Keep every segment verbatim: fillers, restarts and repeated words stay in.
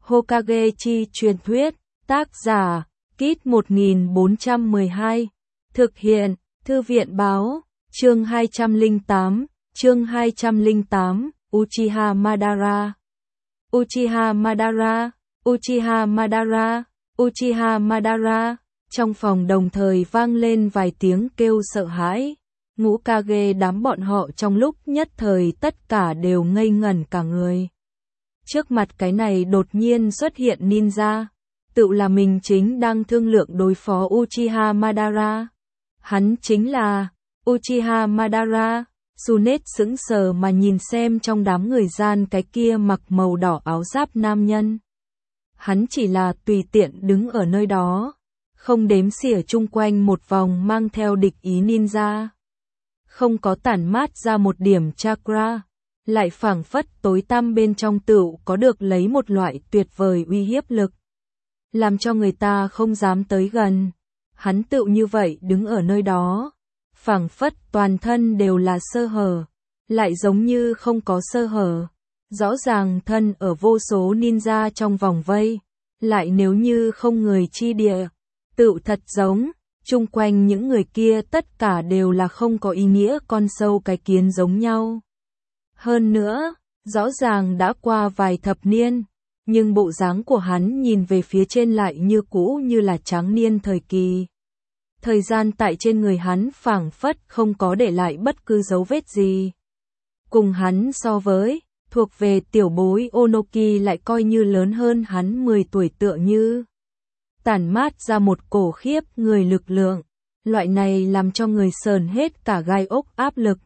Hokage chi truyền thuyết, tác giả, Kit một nghìn bốn trăm mười hai, thực hiện, Thư viện báo, chương hai trăm lẻ tám, chương hai trăm lẻ tám, Uchiha Madara. Uchiha Madara, Uchiha Madara, Uchiha Madara, trong phòng đồng thời vang lên vài tiếng kêu sợ hãi. Ngũ Kage đám bọn họ trong lúc nhất thời tất cả đều ngây ngẩn cả người. Trước mặt cái này đột nhiên xuất hiện ninja, tự là mình chính đang thương lượng đối phó Uchiha Madara. Hắn chính là Uchiha Madara. Tsunade sững sờ mà nhìn xem trong đám người gian cái kia mặc màu đỏ áo giáp nam nhân. Hắn chỉ là tùy tiện đứng ở nơi đó, không đếm xỉa chung quanh một vòng mang theo địch ý ninja. Không có tản mát ra một điểm chakra, lại phảng phất tối tăm bên trong tựu có được lấy một loại tuyệt vời uy hiếp lực, làm cho người ta không dám tới gần. Hắn tựu như vậy đứng ở nơi đó, phảng phất toàn thân đều là sơ hở, lại giống như không có sơ hở. Rõ ràng thân ở vô số ninja trong vòng vây, lại nếu như không người chi địa, tựu thật giống chung quanh những người kia tất cả đều là không có ý nghĩa con sâu cái kiến giống nhau. Hơn nữa, rõ ràng đã qua vài thập niên, nhưng bộ dáng của hắn nhìn về phía trên lại như cũ như là tráng niên thời kỳ. Thời gian tại trên người hắn phảng phất không có để lại bất cứ dấu vết gì. Cùng hắn so với, thuộc về tiểu bối Onoki lại coi như lớn hơn hắn mười tuổi tựa như. Tản mát ra một cổ khiếp người lực lượng, loại này làm cho người sờn hết cả gai ốc áp lực.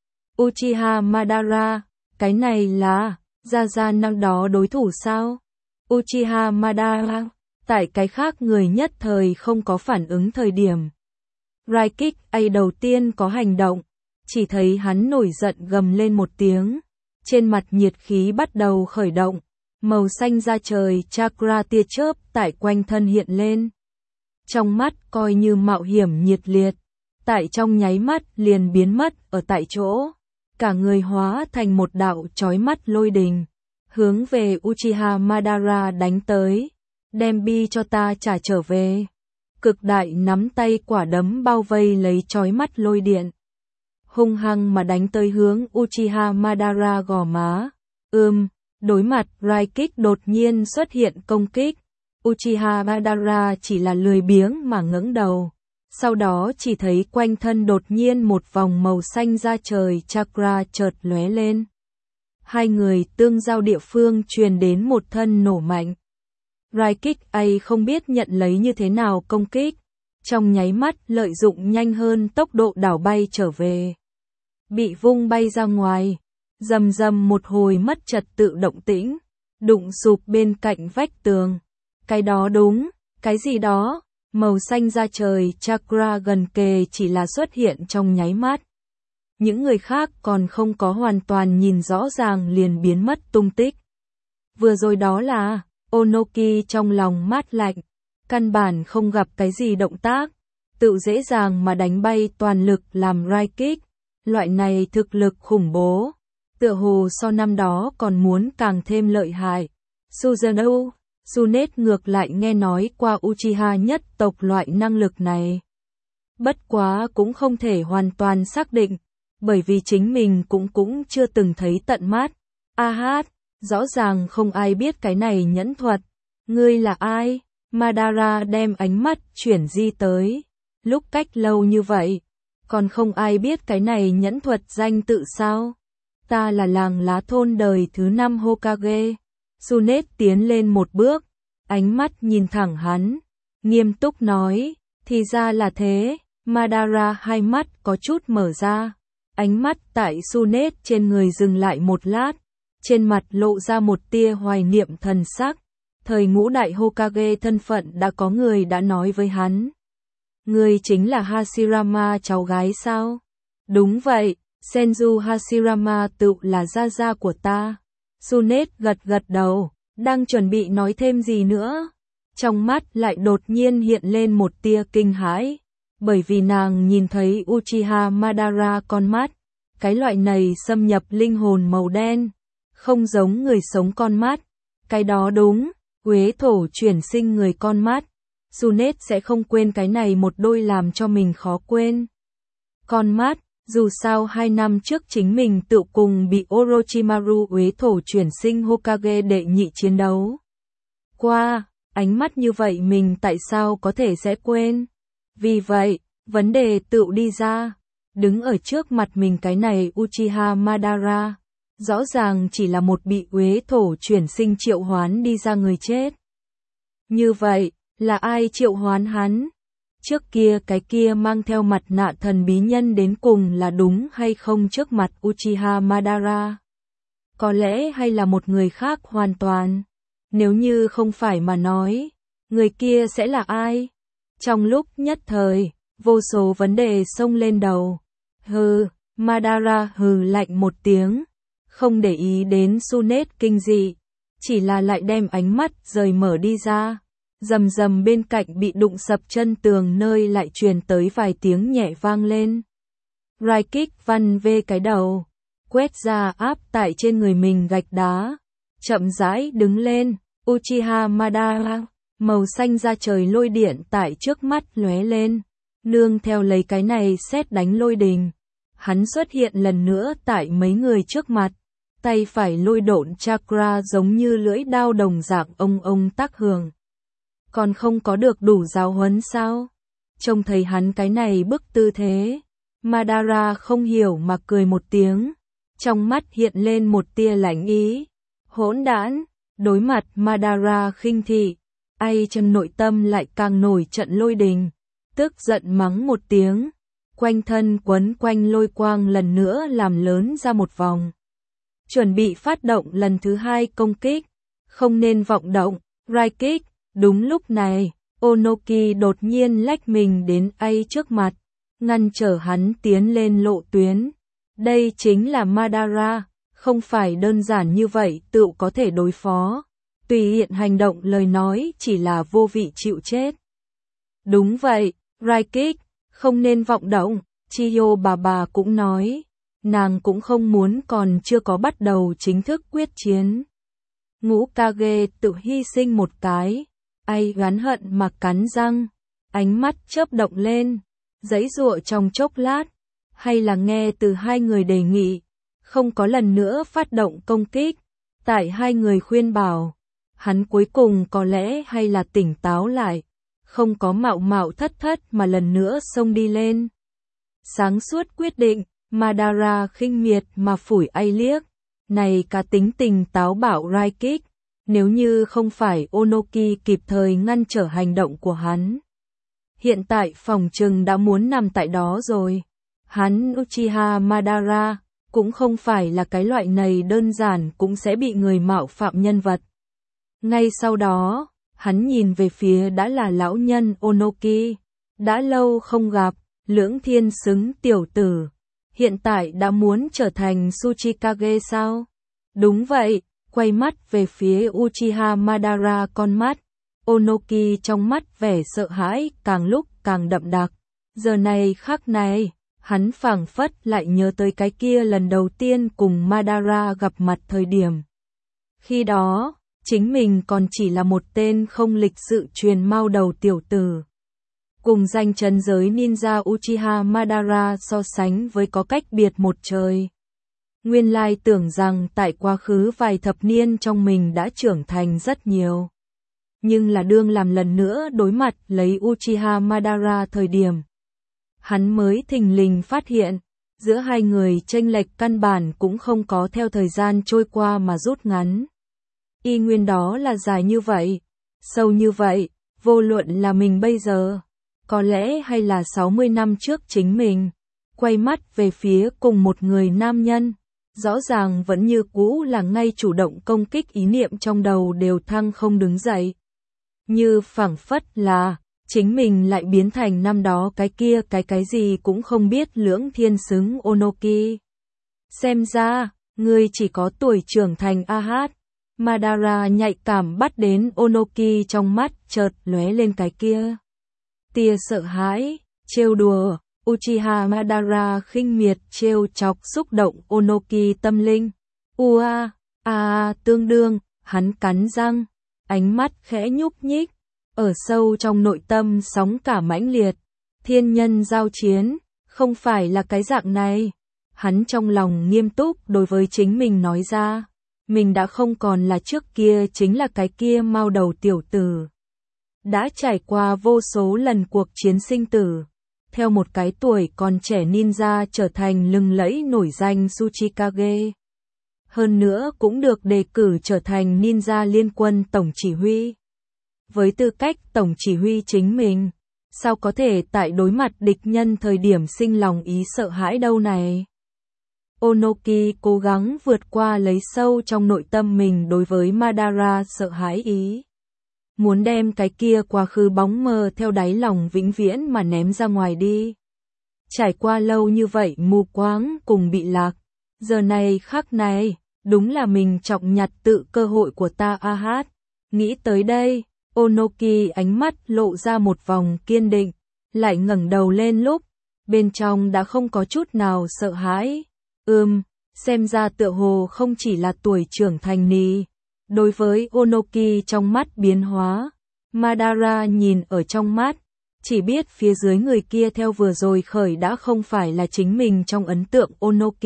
Uchiha Madara, cái này là, ra ra năm đó đối thủ sao? Uchiha Madara, tại cái khác người nhất thời không có phản ứng thời điểm. Raikik A đầu tiên có hành động, chỉ thấy hắn nổi giận gầm lên một tiếng, trên mặt nhiệt khí bắt đầu khởi động. Màu xanh da trời chakra tia chớp tại quanh thân hiện lên. Trong mắt coi như mạo hiểm nhiệt liệt, tại trong nháy mắt liền biến mất ở tại chỗ. Cả người hóa thành một đạo chói mắt lôi đình, hướng về Uchiha Madara đánh tới. Đem bi cho ta trả trở về. Cực đại nắm tay quả đấm bao vây lấy chói mắt lôi điện, hung hăng mà đánh tới hướng Uchiha Madara gò má. Ưm. Đối mặt Raikik đột nhiên xuất hiện công kích, Uchiha Madara chỉ là lười biếng mà ngẩng đầu, sau đó chỉ thấy quanh thân đột nhiên một vòng màu xanh da trời chakra chợt lóe lên. Hai người tương giao địa phương truyền đến một thân nổ mạnh. Raikik A không biết nhận lấy như thế nào công kích, trong nháy mắt lợi dụng nhanh hơn tốc độ đảo bay trở về, bị vung bay ra ngoài. Rầm rầm một hồi mất trật tự động tĩnh, đụng sụp bên cạnh vách tường. Cái đó đúng, cái gì đó, màu xanh da trời chakra gần kề chỉ là xuất hiện trong nháy mắt. Những người khác còn không có hoàn toàn nhìn rõ ràng liền biến mất tung tích. Vừa rồi đó là, Onoki trong lòng mát lạnh, căn bản không gặp cái gì động tác, tự dễ dàng mà đánh bay toàn lực làm Raikik, loại này thực lực khủng bố. Tựa hồ so năm đó còn muốn càng thêm lợi hại. Susanoo, Tsunade ngược lại nghe nói qua Uchiha nhất tộc loại năng lực này. Bất quá cũng không thể hoàn toàn xác định, bởi vì chính mình cũng cũng chưa từng thấy tận mắt. A hát, rõ ràng không ai biết cái này nhẫn thuật. Ngươi là ai? Madara đem ánh mắt chuyển di tới. Lúc cách lâu như vậy, còn không ai biết cái này nhẫn thuật danh tự sao? Ta là làng lá thôn đời thứ năm Hokage. Tsunade tiến lên một bước, ánh mắt nhìn thẳng hắn, nghiêm túc nói, thì ra là thế. Madara hai mắt có chút mở ra, ánh mắt tại Tsunade trên người dừng lại một lát, trên mặt lộ ra một tia hoài niệm thần sắc. Thời ngũ đại Hokage thân phận đã có người đã nói với hắn. Ngươi chính là Hashirama cháu gái sao? Đúng vậy. Senju Hashirama tự là gia gia của ta. Tsunade gật gật đầu, đang chuẩn bị nói thêm gì nữa. Trong mắt lại đột nhiên hiện lên một tia kinh hãi, bởi vì nàng nhìn thấy Uchiha Madara con mắt. Cái loại này xâm nhập linh hồn màu đen, không giống người sống con mắt. Cái đó đúng, Uế thổ chuyển sinh người con mắt. Tsunade sẽ không quên cái này một đôi làm cho mình khó quên. Con mắt, dù sao hai năm trước chính mình tự cùng bị Orochimaru uế thổ chuyển sinh Hokage đệ nhị chiến đấu. Qua, ánh mắt như vậy mình tại sao có thể sẽ quên? Vì vậy, vấn đề tự đi ra. Đứng ở trước mặt mình cái này Uchiha Madara, rõ ràng chỉ là một bị uế thổ chuyển sinh triệu hoán đi ra người chết. Như vậy, là ai triệu hoán hắn? Trước kia cái kia mang theo mặt nạ thần bí nhân đến cùng là đúng hay không trước mặt Uchiha Madara? Có lẽ hay là một người khác hoàn toàn? Nếu như không phải mà nói, người kia sẽ là ai? Trong lúc nhất thời, vô số vấn đề xông lên đầu. Hừ, Madara hừ lạnh một tiếng, không để ý đến Tsunade kinh dị, chỉ là lại đem ánh mắt rời mở đi ra. Rầm rầm bên cạnh bị đụng sập chân tường nơi lại truyền tới vài tiếng nhẹ vang lên. Raikik văn vê cái đầu, quét ra áp tại trên người mình gạch đá, chậm rãi đứng lên. Uchiha Madara, màu xanh da trời lôi điện tại trước mắt lóe lên, nương theo lấy cái này sét đánh lôi đình. Hắn xuất hiện lần nữa tại mấy người trước mặt, tay phải lôi độn chakra giống như lưỡi đao đồng dạng ông ông tác hưởng. Còn không có được đủ giáo huấn sao? Trông thấy hắn cái này bức tư thế, Madara không hiểu mà cười một tiếng, trong mắt hiện lên một tia lạnh ý. Hỗn đản, đối mặt Madara khinh thị, ai trong nội tâm lại càng nổi trận lôi đình, tức giận mắng một tiếng, quanh thân quấn quanh lôi quang lần nữa làm lớn ra một vòng. Chuẩn bị phát động lần thứ hai công kích, không nên vọng động, Raikik. Đúng lúc này, Onoki đột nhiên lách mình đến ai trước mặt, ngăn trở hắn tiến lên lộ tuyến. Đây chính là Madara, không phải đơn giản như vậy tự có thể đối phó. Tùy hiện hành động lời nói chỉ là vô vị chịu chết. Đúng vậy, Raikik, không nên vọng động, Chiyo bà bà cũng nói. Nàng cũng không muốn còn chưa có bắt đầu chính thức quyết chiến. Ngũ Kage tự hy sinh một cái. Ai gắn hận mà cắn răng, ánh mắt chớp động lên, giãy giụa trong chốc lát, hay là nghe từ hai người đề nghị, không có lần nữa phát động công kích. Tại hai người khuyên bảo, hắn cuối cùng có lẽ hay là tỉnh táo lại, không có mạo mạo thất thất mà lần nữa xông đi lên. Sáng suốt quyết định, Madara khinh miệt mà phủi ai liếc, này cả tính tình táo bạo Raikik. Nếu như không phải Onoki kịp thời ngăn trở hành động của hắn, hiện tại phòng trừng đã muốn nằm tại đó rồi. Hắn Uchiha Madara cũng không phải là cái loại này đơn giản cũng sẽ bị người mạo phạm nhân vật. Ngay sau đó, hắn nhìn về phía đã là lão nhân Onoki, đã lâu không gặp, lưỡng thiên xứng tiểu tử, hiện tại đã muốn trở thành Tsuchikage sao? Đúng vậy. Quay mắt về phía Uchiha Madara con mắt, Onoki trong mắt vẻ sợ hãi càng lúc càng đậm đặc. Giờ này khắc này, hắn phảng phất lại nhớ tới cái kia lần đầu tiên cùng Madara gặp mặt thời điểm. Khi đó, chính mình còn chỉ là một tên không lịch sự truyền mau đầu tiểu tử. Cùng danh trấn giới ninja Uchiha Madara so sánh với có cách biệt một trời. Nguyên lai tưởng rằng tại quá khứ vài thập niên trong mình đã trưởng thành rất nhiều. Nhưng là đương làm lần nữa đối mặt lấy Uchiha Madara thời điểm. Hắn mới thình lình phát hiện, giữa hai người chênh lệch căn bản cũng không có theo thời gian trôi qua mà rút ngắn. Y nguyên đó là dài như vậy, sâu như vậy, vô luận là mình bây giờ, có lẽ hay là sáu mươi năm trước chính mình, quay mắt về phía cùng một người nam nhân. Rõ ràng vẫn như cũ là ngay chủ động công kích ý niệm trong đầu đều thăng không đứng dậy. Như phảng phất là, chính mình lại biến thành năm đó cái kia cái cái gì cũng không biết lưỡng thiên xứng Onoki. Xem ra, ngươi chỉ có tuổi trưởng thành a hát. Madara nhạy cảm bắt đến Onoki trong mắt chợt lóe lên cái kia. Tia sợ hãi, trêu đùa. Uchiha Madara khinh miệt trêu chọc xúc động Onoki tâm linh. Ua, a, tương đương, hắn cắn răng, ánh mắt khẽ nhúc nhích, ở sâu trong nội tâm sóng cả mãnh liệt. Thiên nhân giao chiến, không phải là cái dạng này. Hắn trong lòng nghiêm túc đối với chính mình nói ra. Mình đã không còn là trước kia, chính là cái kia mao đầu tiểu tử. Đã trải qua vô số lần cuộc chiến sinh tử. Theo một cái tuổi còn trẻ ninja trở thành lừng lẫy nổi danh Tsuchikage. Hơn nữa cũng được đề cử trở thành ninja liên quân tổng chỉ huy. Với tư cách tổng chỉ huy chính mình, sao có thể tại đối mặt địch nhân thời điểm sinh lòng ý sợ hãi đâu này? Onoki cố gắng vượt qua lấy sâu trong nội tâm mình đối với Madara sợ hãi ý. Muốn đem cái kia quá khứ bóng mờ theo đáy lòng vĩnh viễn mà ném ra ngoài đi. Trải qua lâu như vậy mù quáng cùng bị lạc. Giờ này khắc này, đúng là mình trọng nhặt tự cơ hội của ta a hát. Nghĩ tới đây, Onoki ánh mắt lộ ra một vòng kiên định, lại ngẩng đầu lên lúc, bên trong đã không có chút nào sợ hãi. Ừm, xem ra tựa hồ không chỉ là tuổi trưởng thành nì. Đối với Onoki trong mắt biến hóa, Madara nhìn ở trong mắt, chỉ biết phía dưới người kia theo vừa rồi khởi đã không phải là chính mình trong ấn tượng Onoki.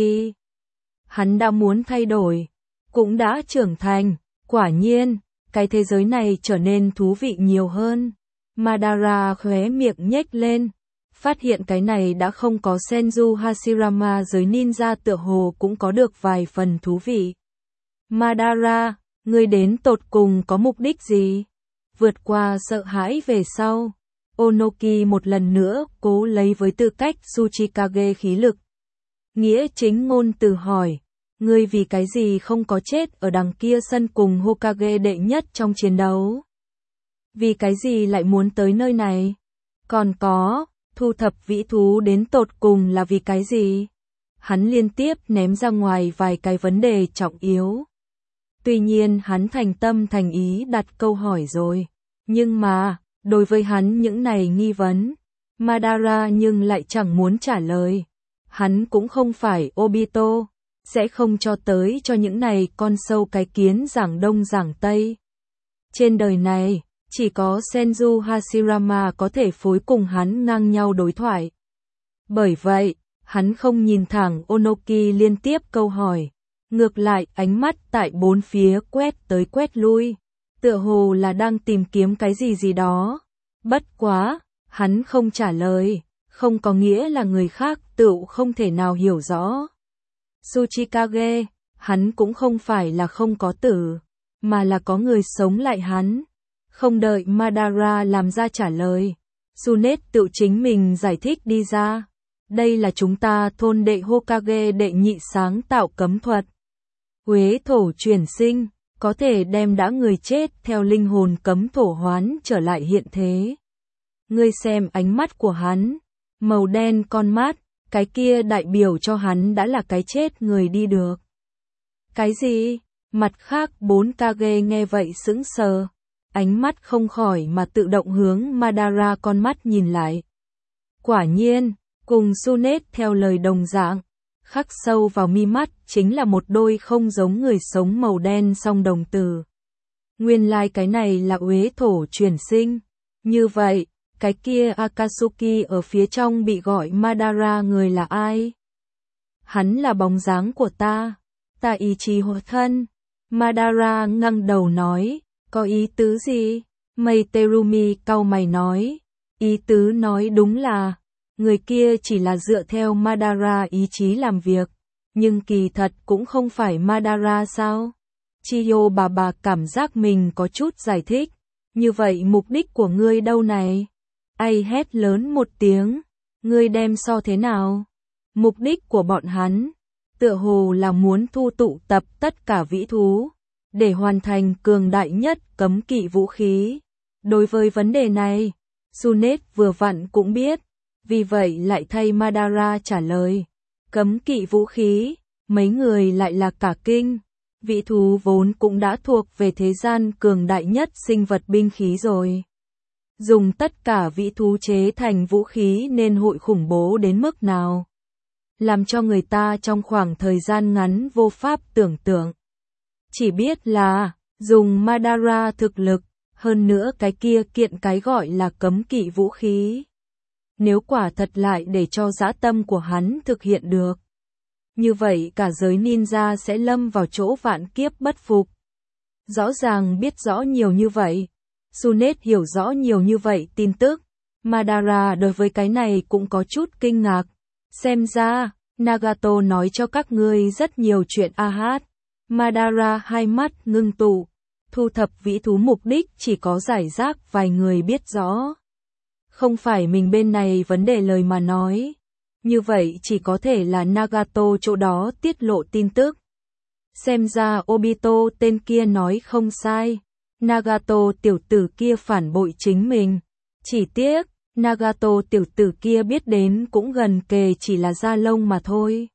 Hắn đã muốn thay đổi, cũng đã trưởng thành, quả nhiên, cái thế giới này trở nên thú vị nhiều hơn. Madara khóe miệng nhếch lên, phát hiện cái này đã không có Senju Hashirama giới ninja tựa hồ cũng có được vài phần thú vị. Madara, ngươi đến tột cùng có mục đích gì? Vượt qua sợ hãi về sau, Onoki một lần nữa cố lấy với tư cách Tsuchikage khí lực. Nghĩa chính ngôn từ hỏi, ngươi vì cái gì không có chết ở đằng kia sân cùng Hokage đệ nhất trong chiến đấu? Vì cái gì lại muốn tới nơi này? Còn có, thu thập vĩ thú đến tột cùng là vì cái gì? Hắn liên tiếp ném ra ngoài vài cái vấn đề trọng yếu. Tuy nhiên hắn thành tâm thành ý đặt câu hỏi rồi. Nhưng mà, đối với hắn những này nghi vấn, Madara nhưng lại chẳng muốn trả lời. Hắn cũng không phải Obito, sẽ không cho tới cho những này con sâu cái kiến giảng đông giảng tây. Trên đời này, chỉ có Senju Hashirama có thể phối cùng hắn ngang nhau đối thoại. Bởi vậy, hắn không nhìn thẳng Onoki liên tiếp câu hỏi. Ngược lại ánh mắt tại bốn phía quét tới quét lui, tựa hồ là đang tìm kiếm cái gì gì đó. Bất quá, hắn không trả lời, không có nghĩa là người khác tự không thể nào hiểu rõ. Tsuchikage, hắn cũng không phải là không có tử, mà là có người sống lại hắn. Không đợi Madara làm ra trả lời, Tsunet tự chính mình giải thích đi ra. Đây là chúng ta thôn đệ Hokage đệ nhị sáng tạo cấm thuật. Uế thổ chuyển sinh, có thể đem đã người chết theo linh hồn cấm thổ hoán trở lại hiện thế. Ngươi xem ánh mắt của hắn, màu đen con mắt, cái kia đại biểu cho hắn đã là cái chết người đi được. Cái gì? Mặt khác bốn Kage nghe vậy sững sờ, ánh mắt không khỏi mà tự động hướng Madara con mắt nhìn lại. Quả nhiên, cùng Tsunet theo lời đồng dạng, khắc sâu vào mi mắt chính là một đôi không giống người sống màu đen song đồng tử. Nguyên lai like cái này là uế thổ chuyển sinh. Như vậy, cái kia Akatsuki ở phía trong bị gọi Madara người là ai? Hắn là bóng dáng của ta, ta ý chí hộ thân. Madara ngẩng đầu nói, có ý tứ gì? Meiterumi cau mày nói, ý tứ nói đúng là, người kia chỉ là dựa theo Madara ý chí làm việc, nhưng kỳ thật cũng không phải Madara sao? Chiyo bà bà cảm giác mình có chút giải thích, như vậy mục đích của ngươi đâu này? Ai hét lớn một tiếng, ngươi đem so thế nào? Mục đích của bọn hắn, tựa hồ là muốn thu tụ tập tất cả vĩ thú, để hoàn thành cường đại nhất cấm kỵ vũ khí. Đối với vấn đề này, Tsunet vừa vặn cũng biết, vì vậy lại thay Madara trả lời. Cấm kỵ vũ khí, mấy người lại là cả kinh. Vĩ thú vốn cũng đã thuộc về thế gian cường đại nhất sinh vật binh khí rồi. Dùng tất cả vĩ thú chế thành vũ khí nên hội khủng bố đến mức nào? Làm cho người ta trong khoảng thời gian ngắn vô pháp tưởng tượng. Chỉ biết là, Dùng Madara thực lực, hơn nữa cái kia kiện cái gọi là cấm kỵ vũ khí. Nếu quả thật lại để cho dã tâm của hắn thực hiện được. Như vậy cả giới ninja sẽ lâm vào chỗ vạn kiếp bất phục. Rõ ràng biết rõ nhiều như vậy. Tsunade hiểu rõ nhiều như vậy tin tức. Madara đối với cái này cũng có chút kinh ngạc. Xem ra, Nagato nói cho các ngươi rất nhiều chuyện a hát. Madara hai mắt ngưng tụ. Thu thập vĩ thú mục đích chỉ có giải rác vài người biết rõ. Không phải mình bên này vấn đề lời mà nói. Như vậy chỉ có thể là Nagato chỗ đó tiết lộ tin tức. Xem ra Obito tên kia nói không sai. Nagato tiểu tử kia phản bội chính mình. Chỉ tiếc, Nagato tiểu tử kia biết đến cũng gần kề chỉ là da lông mà thôi.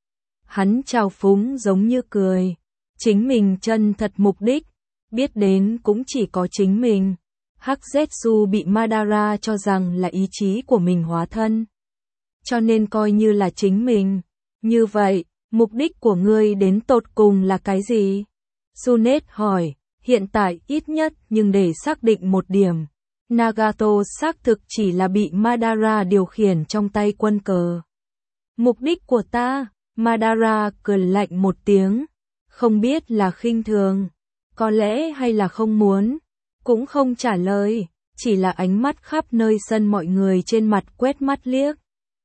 Hắn trào phúng giống như cười. Chính mình chân thật mục đích, biết đến cũng chỉ có chính mình. Hắc Zetsu bị Madara cho rằng là ý chí của mình hóa thân. Cho nên coi như là chính mình. Như vậy, mục đích của ngươi đến tột cùng là cái gì? Tsunade hỏi, hiện tại ít nhất nhưng để xác định một điểm. Nagato xác thực chỉ là bị Madara điều khiển trong tay quân cờ. Mục đích của ta, Madara cười lạnh một tiếng. Không biết là khinh thường, có lẽ hay là không muốn. Cũng không trả lời, chỉ là ánh mắt khắp nơi sân mọi người trên mặt quét mắt liếc.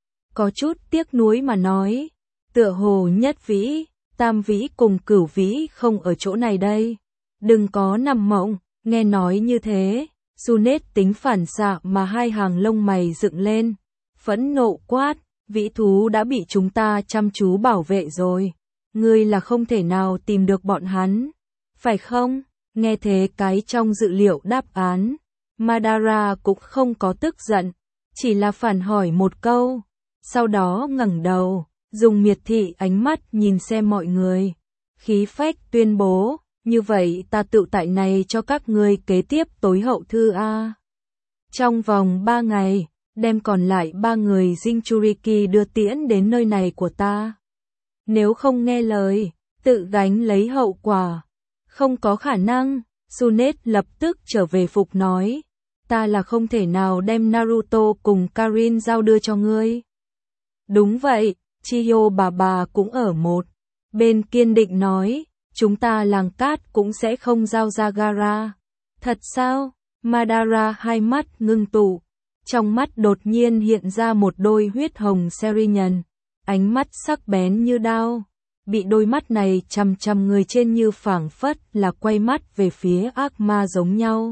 Có chút tiếc nuối mà nói, tựa hồ nhất vĩ, tam vĩ cùng cửu vĩ không ở chỗ này đây. Đừng có nằm mộng, nghe nói như thế, Tsunade tính phản xạ mà hai hàng lông mày dựng lên. Phẫn nộ quát, vĩ thú đã bị chúng ta chăm chú bảo vệ rồi. Ngươi là không thể nào tìm được bọn hắn, phải không? Nghe thế cái trong dự liệu đáp án, Madara cũng không có tức giận, chỉ là phản hỏi một câu, sau đó ngẩng đầu, dùng miệt thị ánh mắt nhìn xem mọi người, khí phách tuyên bố, như vậy ta tự tại này cho các ngươi kế tiếp tối hậu thư a. Trong vòng ba ngày, đem còn lại ba người Jinchuriki đưa tiễn đến nơi này của ta. Nếu không nghe lời, tự gánh lấy hậu quả. Không có khả năng, Tsunade lập tức trở về phục nói. Ta là không thể nào đem Naruto cùng Karin giao đưa cho ngươi. Đúng vậy, Chiyo bà bà cũng ở một bên kiên định nói. Chúng ta làng cát cũng sẽ không giao ra Gaara. Thật sao? Madara hai mắt ngưng tụ. Trong mắt đột nhiên hiện ra một đôi huyết hồng Serinhân. Ánh mắt sắc bén như đao. Bị đôi mắt này chằm chằm người trên như phảng phất là quay mắt về phía ác ma giống nhau.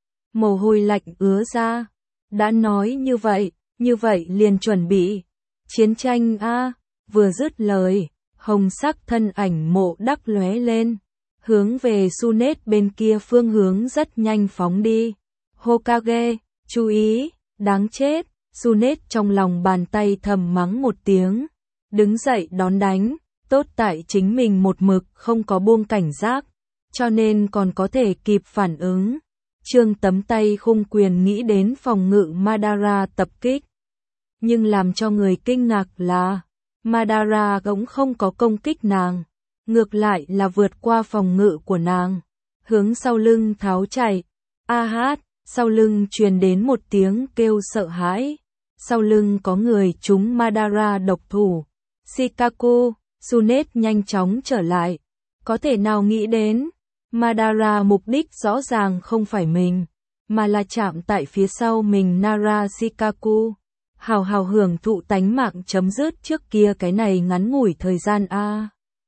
Mồ hôi lạnh ứa ra. Đã nói như vậy, như vậy liền chuẩn bị. Chiến tranh a. Vừa dứt lời, hồng sắc thân ảnh Mộ Đắc lóe lên, hướng về Tsunade bên kia phương hướng rất nhanh phóng đi. Hokage, chú ý, đáng chết. Tsunade trong lòng bàn tay thầm mắng một tiếng, đứng dậy đón đánh. Tốt tại chính mình một mực không có buông cảnh giác, cho nên còn có thể kịp phản ứng. Trương tấm tay khung quyền nghĩ đến phòng ngự Madara tập kích. Nhưng làm cho người kinh ngạc là, Madara cũng không có công kích nàng, ngược lại là vượt qua phòng ngự của nàng, hướng sau lưng tháo chạy. A hát, sau lưng truyền đến một tiếng kêu sợ hãi. Sau lưng có người trúng Madara độc thủ. Shikaku. Tsunade nhanh chóng trở lại. Có thể nào nghĩ đến, Madara mục đích rõ ràng không phải mình, mà là chạm tại phía sau mình Nara Shikaku. Hào hào hưởng thụ tánh mạng chấm dứt trước kia cái này ngắn ngủi thời gian a.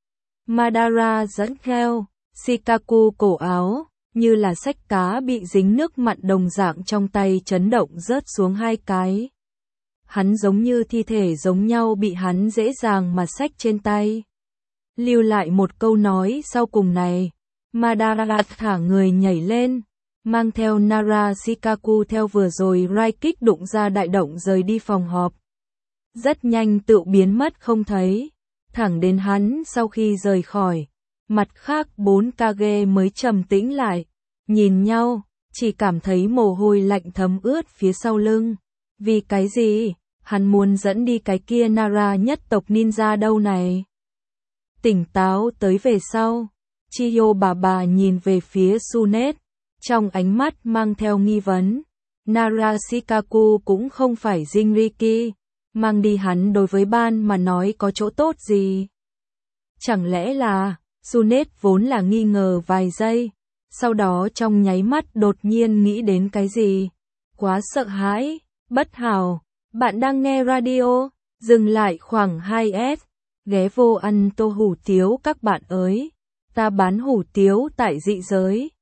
Madara dẫn theo, Shikaku cổ áo, như là xách cá bị dính nước mặn đồng dạng trong tay chấn động rớt xuống hai cái. Hắn giống như thi thể giống nhau bị hắn dễ dàng mà xách trên tay. Lưu lại một câu nói sau cùng này, Madara thả người nhảy lên, mang theo Nara Shikaku theo vừa rồi Rai kích đụng ra đại động rời đi phòng họp. Rất nhanh tự biến mất không thấy, thẳng đến hắn sau khi rời khỏi, mặt khác bốn Kage mới trầm tĩnh lại, nhìn nhau, chỉ cảm thấy mồ hôi lạnh thấm ướt phía sau lưng. Vì cái gì? Hắn muốn dẫn đi cái kia Nara nhất tộc ninja đâu này? Tỉnh táo tới về sau, Chiyo bà bà nhìn về phía Sunet, trong ánh mắt mang theo nghi vấn. Narashikaku cũng không phải Jinriki, mang đi hắn đối với ban mà nói có chỗ tốt gì. Chẳng lẽ là, Sunet vốn là nghi ngờ vài giây, sau đó trong nháy mắt đột nhiên nghĩ đến cái gì. Quá sợ hãi, bất hảo, bạn đang nghe radio, dừng lại khoảng hai S, ghé vô ăn tô hủ tiếu các bạn ơi, ta bán hủ tiếu tại dị giới.